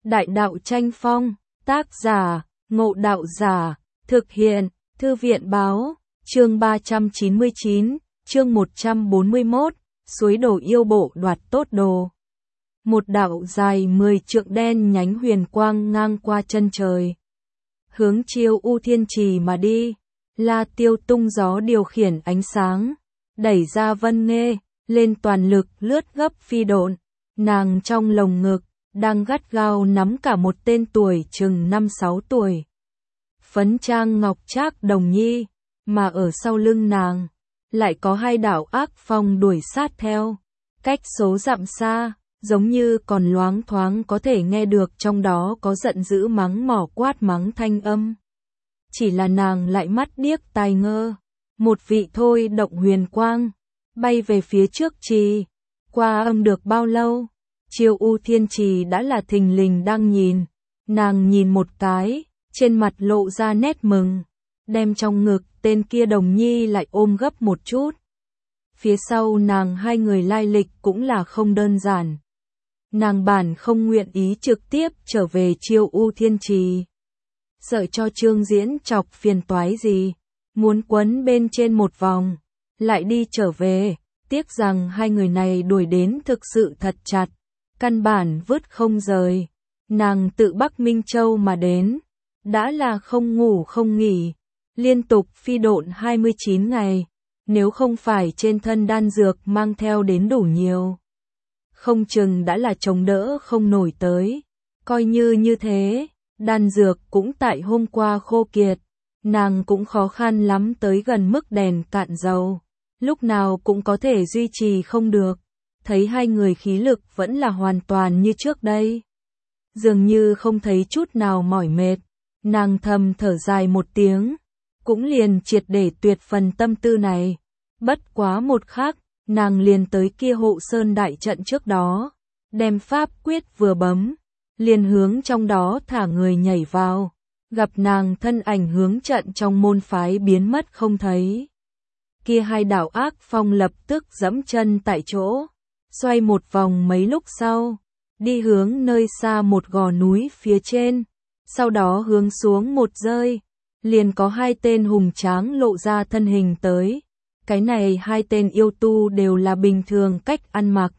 Đại đạo tranh phong, tác giả, Ngộ Đạo Giả, thực hiện, Thư viện báo, chương 399, chương 141, suối đổ yêu bộ đoạt tốt đồ. Một đạo dài 10 trượng đen nhánh huyền quang ngang qua chân trời. Hướng Chiêu U Thiên Trì mà đi, La Tiêu tung gió điều khiển ánh sáng, đẩy ra Vân Nghê, lên toàn lực lướt gấp phi độn, nàng trong lồng ngực, đang gắt gao nắm cả một tên tuổi chừng 5-6 tuổi. Phấn trang ngọc trác đồng nhi, mà ở sau lưng nàng, lại có hai đạo ác phong đuổi sát theo, cách số dặm xa, giống như còn loáng thoáng có thể nghe được trong đó có giận dữ mắng mỏ quát mắng thanh âm. Chỉ là nàng lại mắt điếc tai ngơ, một vị thôi động huyền quang, bay về phía trước trì, qua âm được bao lâu, Chiêu U Thiên Trì đã là thình lình đang nhìn, nàng nhìn một cái, trên mặt lộ ra nét mừng, đem trong ngực tên kia đồng nhi lại ôm gấp một chút. Phía sau nàng hai người lai lịch cũng là không đơn giản. Nàng bản không nguyện ý trực tiếp trở về Chiêu U Thiên Trì, sợ cho Trương Diễn chọc phiền toái gì, muốn quấn bên trên một vòng, lại đi trở về, tiếc rằng hai người này đuổi đến thực sự thật chặt, căn bản vứt không rời. Nàng tự Bắc Minh Châu mà đến, đã là không ngủ không nghỉ, liên tục phi độn 29 ngày, nếu không phải trên thân đan dược mang theo đến đủ nhiều, không chừng đã là chống đỡ không nổi tới. Coi như thế, đan dược cũng tại hôm qua khô kiệt, nàng cũng khó khăn lắm tới gần mức đèn cạn dầu, lúc nào cũng có thể duy trì không được. Thấy hai người khí lực vẫn là hoàn toàn như trước đây, dường như không thấy chút nào mỏi mệt, nàng thầm thở dài một tiếng, cũng liền triệt để tuyệt phần tâm tư này. Bất quá một khắc, nàng liền tới kia Hộ Sơn đại trận trước đó, đem pháp quyết vừa bấm, liền hướng trong đó thả người nhảy vào, gặp nàng thân ảnh hướng trận trong môn phái biến mất không thấy. Kia hai đạo ác phong lập tức giẫm chân tại chỗ, xoay một vòng mấy lúc sau, đi hướng nơi xa một gò núi phía trên, sau đó hướng xuống một rơi, liền có hai tên hùng tráng lộ ra thân hình tới. Cái này hai tên yêu tu đều là bình thường cách ăn mặc.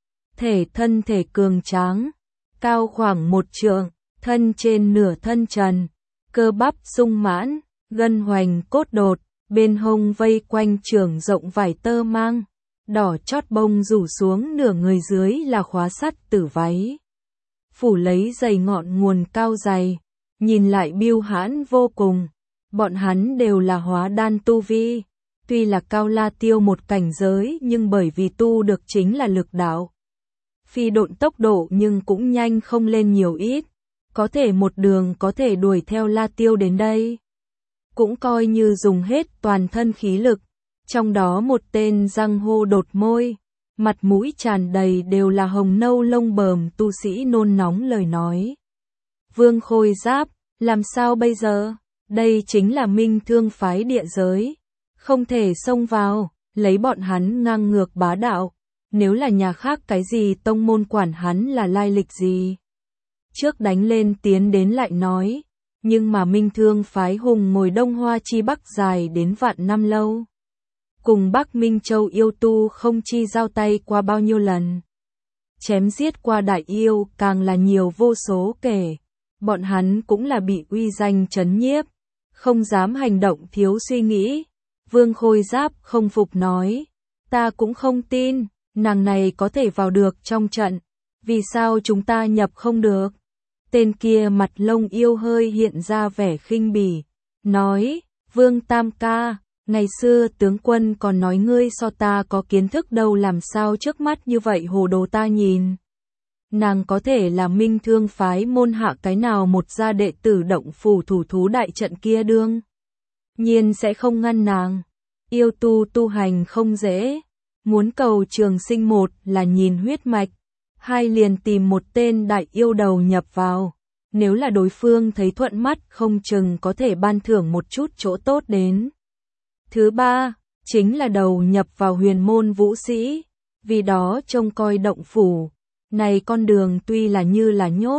Thân thể cường tráng, cao khoảng 1 trượng, thân trên nửa thân trần, cơ bắp sung mãn, gân hoành cốt đột, bên hông vây quanh trường rộng vải tơ mang, đỏ chót bông rủ xuống nửa người dưới là khóa sắt tử váy. Phủ lấy dày ngọn nguồn cao dày, nhìn lại biêu hãn vô cùng. Bọn hắn đều là hóa đan tu vi. Tuy là cao La Tiêu một cảnh giới nhưng bởi vì tu được chính là lực đạo, phi độn tốc độ nhưng cũng nhanh không lên nhiều ít, có thể một đường có thể đuổi theo La Tiêu đến đây. Cũng coi như dùng hết toàn thân khí lực, trong đó một tên răng hô đột môi, mặt mũi tràn đầy đều là hồng nâu lông bờm tu sĩ nôn nóng lời nói. Vương Khôi Giáp, làm sao bây giờ? Đây chính là Minh Thương phái địa giới. Không thể xông vào, lấy bọn hắn ngang ngược bá đạo, nếu là nhà khác cái gì tông môn quản hắn là lai lịch gì. Trước đánh lên tiến đến lại nói, nhưng mà Minh Thương phái hùng ngồi Đông Hoa chi Bắc dài đến vạn năm lâu. Cùng Bắc Minh Châu yêu tu không chi giao tay qua bao nhiêu lần. Chém giết qua đại yêu càng là nhiều vô số kể, bọn hắn cũng là bị uy danh trấn nhiếp, không dám hành động thiếu suy nghĩ. Vương Khôi Giáp không phục nói, ta cũng không tin, nàng này có thể vào được trong trận, vì sao chúng ta nhập không được? Tên kia mặt lông yêu hơi hiện ra vẻ khinh bỉ, nói, Vương Tam ca, ngày xưa tướng quân còn nói ngươi so ta có kiến thức đâu, làm sao trước mắt như vậy hồ đồ ta nhìn. Nàng có thể là Minh Thương phái môn hạ cái nào một gia đệ tử động phủ thủ thú đại trận kia đương nhiên sẽ không ngăn nàng. Yêu tu hành không dễ, muốn cầu trường sinh, một là nhìn huyết mạch, hai liền tìm một tên đại yêu đầu nhập vào, nếu là đối phương thấy thuận mắt không chừng có thể ban thưởng một chút chỗ tốt đến. Thứ ba, chính là đầu nhập vào huyền môn vũ sĩ, vì đó trông coi động phủ, này con đường tuy là như là nhốt,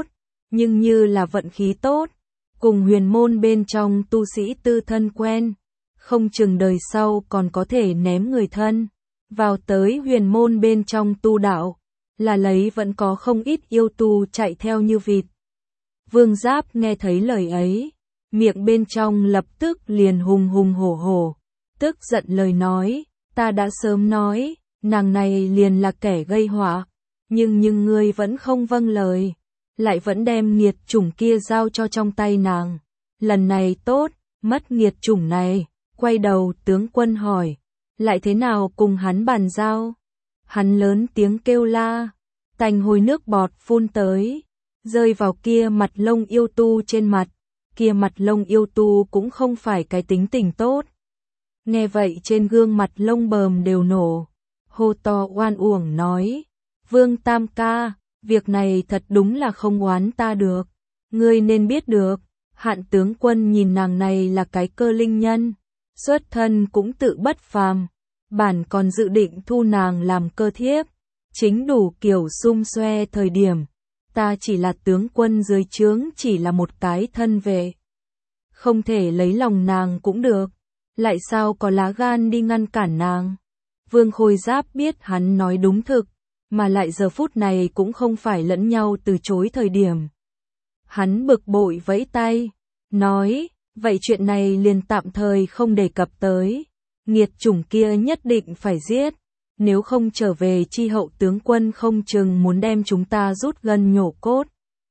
nhưng như là vận khí tốt, cùng huyền môn bên trong tu sĩ tư thân quen, không chừng đời sau còn có thể ném người thân vào tới huyền môn bên trong tu đạo, là lấy vẫn có không ít yêu tu chạy theo như vịt. Vương Giáp nghe thấy lời ấy, miệng bên trong lập tức liền hùng hùng hổ hổ, tức giận lời nói, ta đã sớm nói, nàng này liền là kẻ gây họa, nhưng ngươi vẫn không vâng lời, lại vẫn đem nghiệt chủng kia giao cho trong tay nàng. Lần này tốt, mất nghiệt chủng này, quay đầu tướng quân hỏi, lại thế nào cùng hắn bàn giao? Hắn lớn tiếng kêu la, tành hồi nước bọt phun tới, rơi vào kia mặt lông yêu tu trên mặt, kia mặt lông yêu tu cũng không phải cái tính tình tốt. Nghe vậy trên gương mặt lông bờm đều nổ, hô to oan uổng nói, Vương Tam ca, việc này thật đúng là không oán ta được, ngươi nên biết được, Hạn tướng quân nhìn nàng này là cái cơ linh nhân, xuất thân cũng tự bất phàm, bản còn dự định thu nàng làm cơ thiếp, chính đủ kiểu xum xoe thời điểm, ta chỉ là tướng quân dưới trướng chỉ là một cái thân vệ, không thể lấy lòng nàng cũng được, lại sao có lá gan đi ngăn cản nàng. Vương Khôi Giáp biết hắn nói đúng thực, mà lại giờ phút này cũng không phải lẫn nhau từ chối thời điểm. Hắn bực bội vẫy tay, nói, vậy chuyện này liền tạm thời không đề cập tới, nghiệt chủng kia nhất định phải giết, nếu không trở về chi hậu tướng quân không chừng muốn đem chúng ta rút gân nhổ cốt,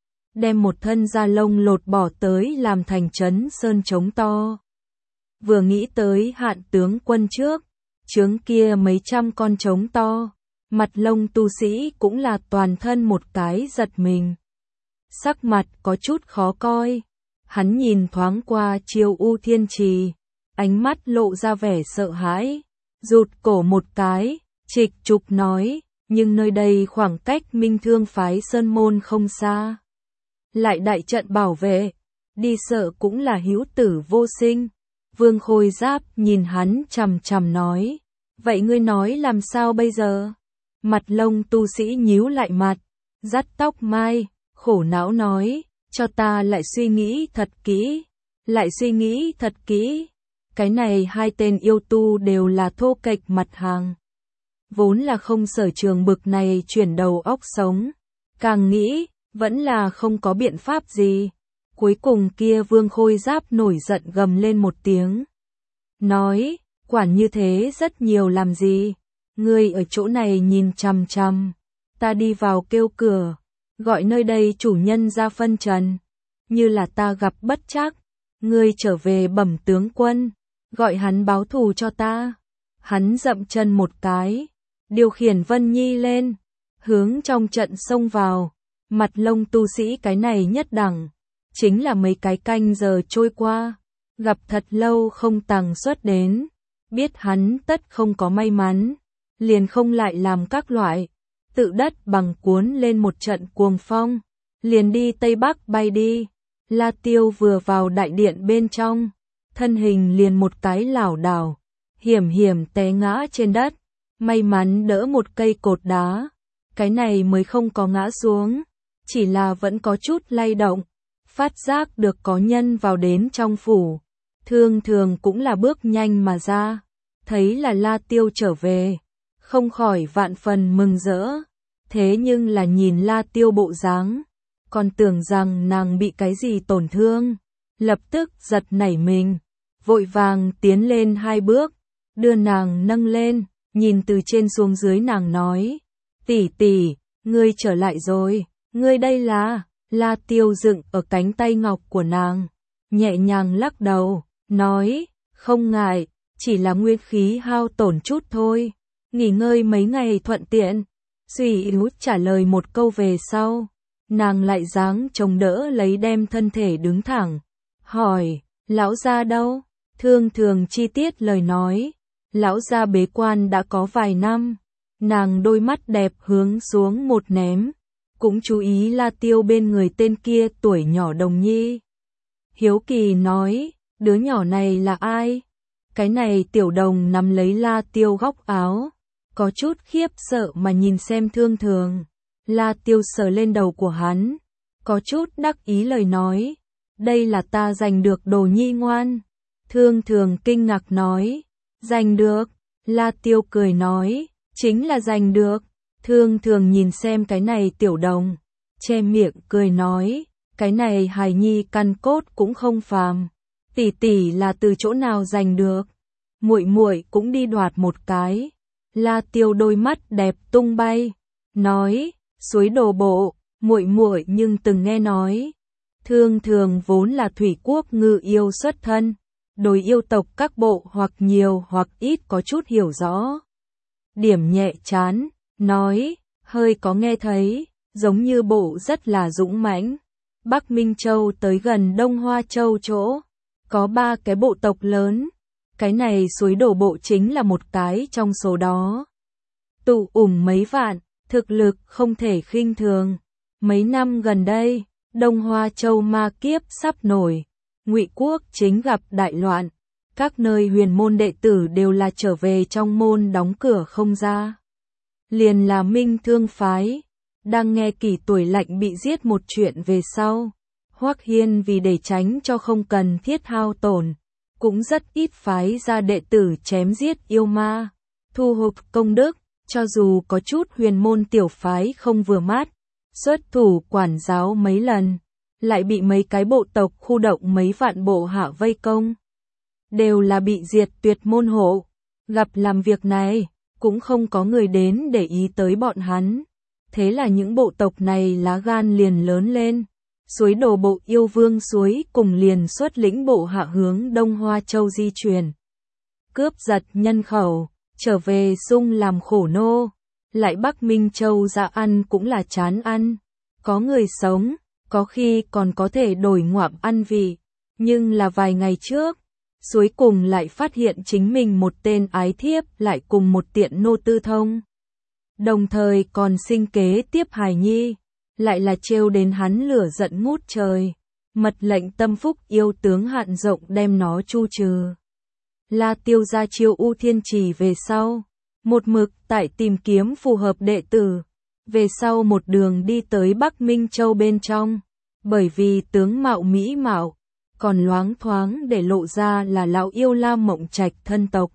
đem một thân da lông lột bỏ tới làm thành trấn sơn trống to. Vừa nghĩ tới Hạn tướng quân trước, trướng kia mấy trăm con trống to, mặt lông tu sĩ cũng là toàn thân một cái giật mình. Sắc mặt có chút khó coi, hắn nhìn thoáng qua Chiêu U Thiên Trì, ánh mắt lộ ra vẻ sợ hãi, rụt cổ một cái, trịch trục nói, nhưng nơi đây khoảng cách Minh Thương phái Sơn Môn không xa. Lại đại trận bảo vệ, đi sợ cũng là hữu tử vô sinh. Vương Khôi Giáp nhìn hắn chằm chằm nói, vậy ngươi nói làm sao bây giờ? Mặt lông tu sĩ nhíu lại mặt, dắt tóc mai, khổ não nói, cho ta lại suy nghĩ thật kỹ, lại suy nghĩ thật kỹ. Cái này hai tên yêu tu đều là thô kệch mặt hàng, vốn là không sở trường bực này chuyển đầu óc sống, càng nghĩ, vẫn là không có biện pháp gì. Cuối cùng kia Vương Khôi Giáp nổi giận gầm lên một tiếng, nói, quản như thế rất nhiều làm gì, ngươi ở chỗ này nhìn chằm chằm, ta đi vào kêu cửa, gọi nơi đây chủ nhân ra phân trần, như là ta gặp bất trắc, ngươi trở về bẩm tướng quân, gọi hắn báo thù cho ta. Hắn dậm chân một cái, điều khiển Vân Nhi lên, hướng trong trận xông vào, mặt lông tu sĩ cái này nhất đẳng. Chính là mấy cái canh giờ trôi qua, gặp thật lâu không tàng xuất đến, biết hắn tất không có may mắn, liền không lại làm các loại, tự đất bằng cuốn lên một trận cuồng phong, liền đi Tây Bắc bay đi. La Tiêu vừa vào đại điện bên trong, thân hình liền một cái lảo đảo, hiểm hiểm té ngã trên đất, may mắn đỡ một cây cột đá, cái này mới không có ngã xuống, chỉ là vẫn có chút lay động. Phát giác được có nhân vào đến trong phủ, thường thường cũng là bước nhanh mà ra, thấy là La Tiêu trở về, không khỏi vạn phần mừng rỡ, thế nhưng là nhìn La Tiêu bộ dáng, còn tưởng rằng nàng bị cái gì tổn thương, lập tức giật nảy mình, vội vàng tiến lên hai bước, đưa nàng nâng lên, nhìn từ trên xuống dưới nàng nói, tỷ tỷ, ngươi trở lại rồi, ngươi đây là... La Tiêu dựng ở cánh tay ngọc của nàng, nhẹ nhàng lắc đầu, nói, không ngại, chỉ là nguyên khí hao tổn chút thôi, nghỉ ngơi mấy ngày thuận tiện. Suy yếu trả lời một câu về sau, nàng lại dáng chống đỡ lấy đem thân thể đứng thẳng, hỏi, lão gia đâu? Thường thường chi tiết lời nói, lão gia bế quan đã có vài năm, nàng đôi mắt đẹp hướng xuống một ném. Cũng chú ý La Tiêu bên người tên kia tuổi nhỏ đồng nhi. Hiếu kỳ nói, đứa nhỏ này là ai? Cái này tiểu đồng nắm lấy La Tiêu góc áo, có chút khiếp sợ mà nhìn xem thường thường. La Tiêu sờ lên đầu của hắn, có chút đắc ý lời nói, đây là ta giành được đồ nhi ngoan. Thương Thường kinh ngạc nói, giành được, La Tiêu cười nói, chính là giành được. Thương Thường nhìn xem cái này tiểu đồng, che miệng cười nói, cái này hài nhi căn cốt cũng không phàm, tỷ tỷ là từ chỗ nào giành được, muội muội cũng đi đoạt một cái. La Tiêu đôi mắt đẹp tung bay, nói, suối đồ bộ, muội muội nhưng từng nghe nói. Thương Thường vốn là thủy quốc ngư yêu xuất thân, đối yêu tộc các bộ hoặc nhiều hoặc ít có chút hiểu rõ. Điểm nhẹ chán, nói, hơi có nghe thấy, giống như bộ rất là dũng mãnh. Bắc Minh Châu tới gần Đông Hoa Châu chỗ, có 3 cái bộ tộc lớn, cái này suối đổ bộ chính là một cái trong số đó. Tụ mấy vạn, thực lực không thể khinh thường. Mấy năm gần đây, Đông Hoa Châu ma kiếp sắp nổi, Ngụy quốc chính gặp đại loạn, các nơi huyền môn đệ tử đều là trở về trong môn đóng cửa không ra. Liền là Minh Thương phái, đang nghe Kỷ Tuổi Lạnh bị giết một chuyện về sau, Hoắc Hiên vì để tránh cho không cần thiết hao tổn, cũng rất ít phái ra đệ tử chém giết yêu ma, thu hộp công đức, cho dù có chút huyền môn tiểu phái không vừa mắt, xuất thủ quản giáo mấy lần, lại bị mấy cái bộ tộc khu động mấy vạn bộ hạ vây công. Đều là bị diệt tuyệt môn hộ, gặp làm việc này, cũng không có người đến để ý tới bọn hắn. Thế là những bộ tộc này lá gan liền lớn lên, suối đồ bộ yêu vương suối cùng liền xuất lĩnh bộ hạ hướng Đông Hoa Châu di chuyển. Cướp giật nhân khẩu, trở về sung làm khổ nô, lại Bắc Minh Châu ra ăn cũng là chán ăn. Có người sống, có khi còn có thể đổi ngoạm ăn vị, nhưng là vài ngày trước, suối cùng lại phát hiện chính mình một tên ái thiếp lại cùng một tiện nô tư thông. Đồng thời còn sinh kế tiếp hài nhi, lại là trêu đến hắn lửa giận ngút trời, mật lệnh tâm phúc yêu tướng Hạn Rộng đem nó chu trừ. La Tiêu ra chiêu U Thiên Trì về sau, một mực tại tìm kiếm phù hợp đệ tử, về sau một đường đi tới Bắc Minh Châu bên trong, bởi vì tướng mạo mỹ mạo, còn loáng thoáng để lộ ra là lão yêu La Mộng Trạch thân tộc.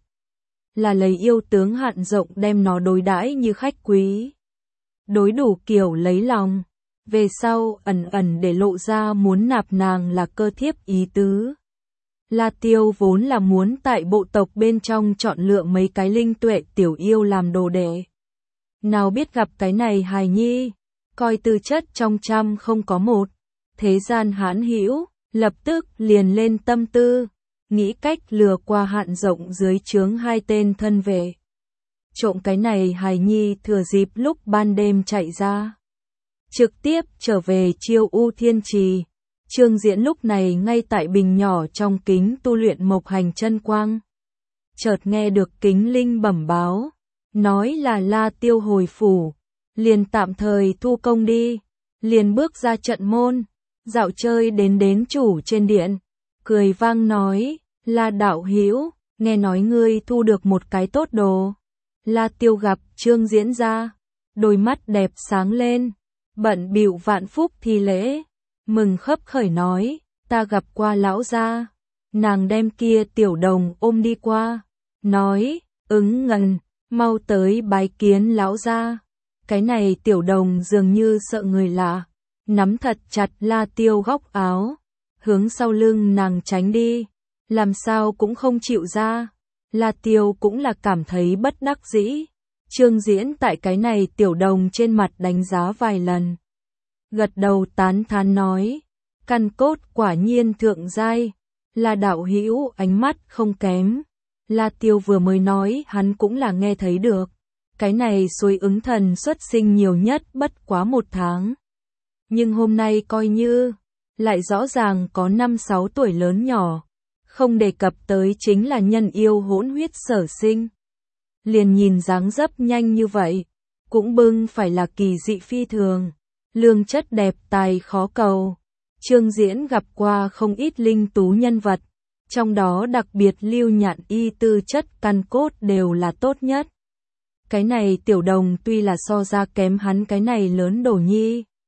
Là lấy yêu tướng Hạn Rộng đem nó đối đãi như khách quý. Đối đủ kiểu lấy lòng, về sau ẩn ẩn để lộ ra muốn nạp nàng là cơ thiếp ý tứ. La Tiêu vốn là muốn tại bộ tộc bên trong chọn lựa mấy cái linh tuệ tiểu yêu làm đồ đệ. Nào biết gặp cái này hài nhi, coi tư chất trong trăm không có một, thế gian hãn hữu, lập tức liền lên tâm tư, nghĩ cách lừa qua Hạn Rộng dưới trướng 2 tên thân vệ. Trộm cái này hài nhi thừa dịp lúc ban đêm chạy ra, trực tiếp trở về chiêu U Thiên Trì. Trương Diễn lúc này ngay tại bình nhỏ trong kính tu luyện Mộc Hành chân quang. Chợt nghe được kính linh bẩm báo, nói là La Tiêu hồi phủ, liền tạm thời thu công đi, liền bước ra trận môn, dạo chơi đến chủ trên điện, cười vang nói, La đạo hữu, nghe nói ngươi thu được một cái tốt đồ. La Tiêu gặp Trương Diễn ra, đôi mắt đẹp sáng lên, bận bịu vạn phúc thi lễ, mừng khấp khởi nói, ta gặp qua lão gia. Nàng đem kia tiểu đồng ôm đi qua, nói, ứng ngần, mau tới bái kiến lão gia. Cái này tiểu đồng dường như sợ người lạ, nắm thật chặt La Tiêu góc áo, hướng sau lưng nàng tránh đi, làm sao cũng không chịu ra. La Tiêu cũng là cảm thấy bất đắc dĩ. Trương Diễn tại cái này tiểu đồng trên mặt đánh giá vài lần, gật đầu tán thán nói, căn cốt quả nhiên thượng giai, là đạo hữu ánh mắt không kém. La Tiêu vừa mới nói hắn cũng là nghe thấy được, cái này suối ứng thần xuất sinh nhiều nhất bất quá 1 tháng. Nhưng hôm nay coi như, lại rõ ràng có 5-6 tuổi lớn nhỏ, không đề cập tới chính là nhân yêu hỗn huyết sở sinh. Liền nhìn dáng dấp nhanh như vậy, cũng bưng phải là kỳ dị phi thường, lương chất đẹp tài khó cầu. Trương Diễn gặp qua không ít linh tú nhân vật, trong đó đặc biệt Lưu Nhạn Y tư chất căn cốt đều là tốt nhất. Cái này tiểu đồng tuy là so ra kém hắn cái này lớn đồ nhi,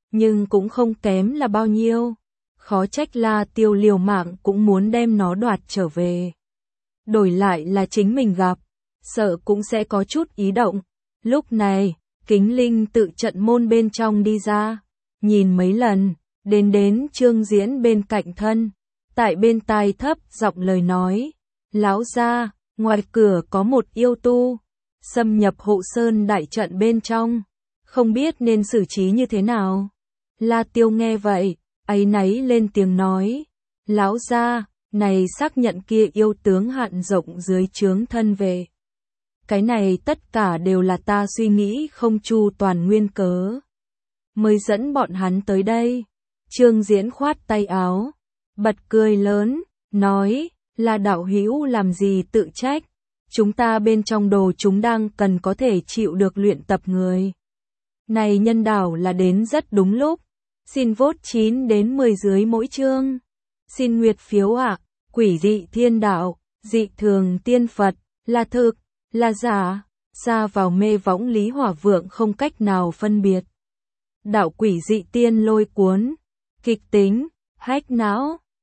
nhưng cũng không kém là bao nhiêu. Khó trách La Tiêu liều mạng cũng muốn đem nó đoạt trở về. Đổi lại là chính mình gặp, sợ cũng sẽ có chút ý động. Lúc này, Kính Linh tự trận môn bên trong đi ra, nhìn mấy lần, đến Trương Diễn bên cạnh thân, tại bên tai thấp giọng lời nói, lão gia, ngoài cửa có một yêu tu, xâm nhập Hộ Sơn đại trận bên trong, không biết nên xử trí như thế nào. La Tiêu nghe vậy, áy náy lên tiếng nói, lão gia, này xác nhận kia yêu tướng hạn rộng dưới trướng thân về. Cái này tất cả đều là ta suy nghĩ không chu toàn nguyên cớ, mới dẫn bọn hắn tới đây. Trương Diễn khoát tay áo, bật cười lớn, nói, là đạo hữu làm gì tự trách, chúng ta bên trong đồ chúng đang cần có thể chịu được luyện tập người. Này nhân đảo là đến rất đúng lúc, xin vote 9 đến 10 dưới mỗi chương. Xin nguyệt phiếu ạ, quỷ dị thiên đạo, dị thường tiên Phật, là thực, là giả, xa vào mê võng Lý Hỏa Vượng không cách nào phân biệt. Đạo quỷ dị tiên lôi cuốn, kịch tính, hách não.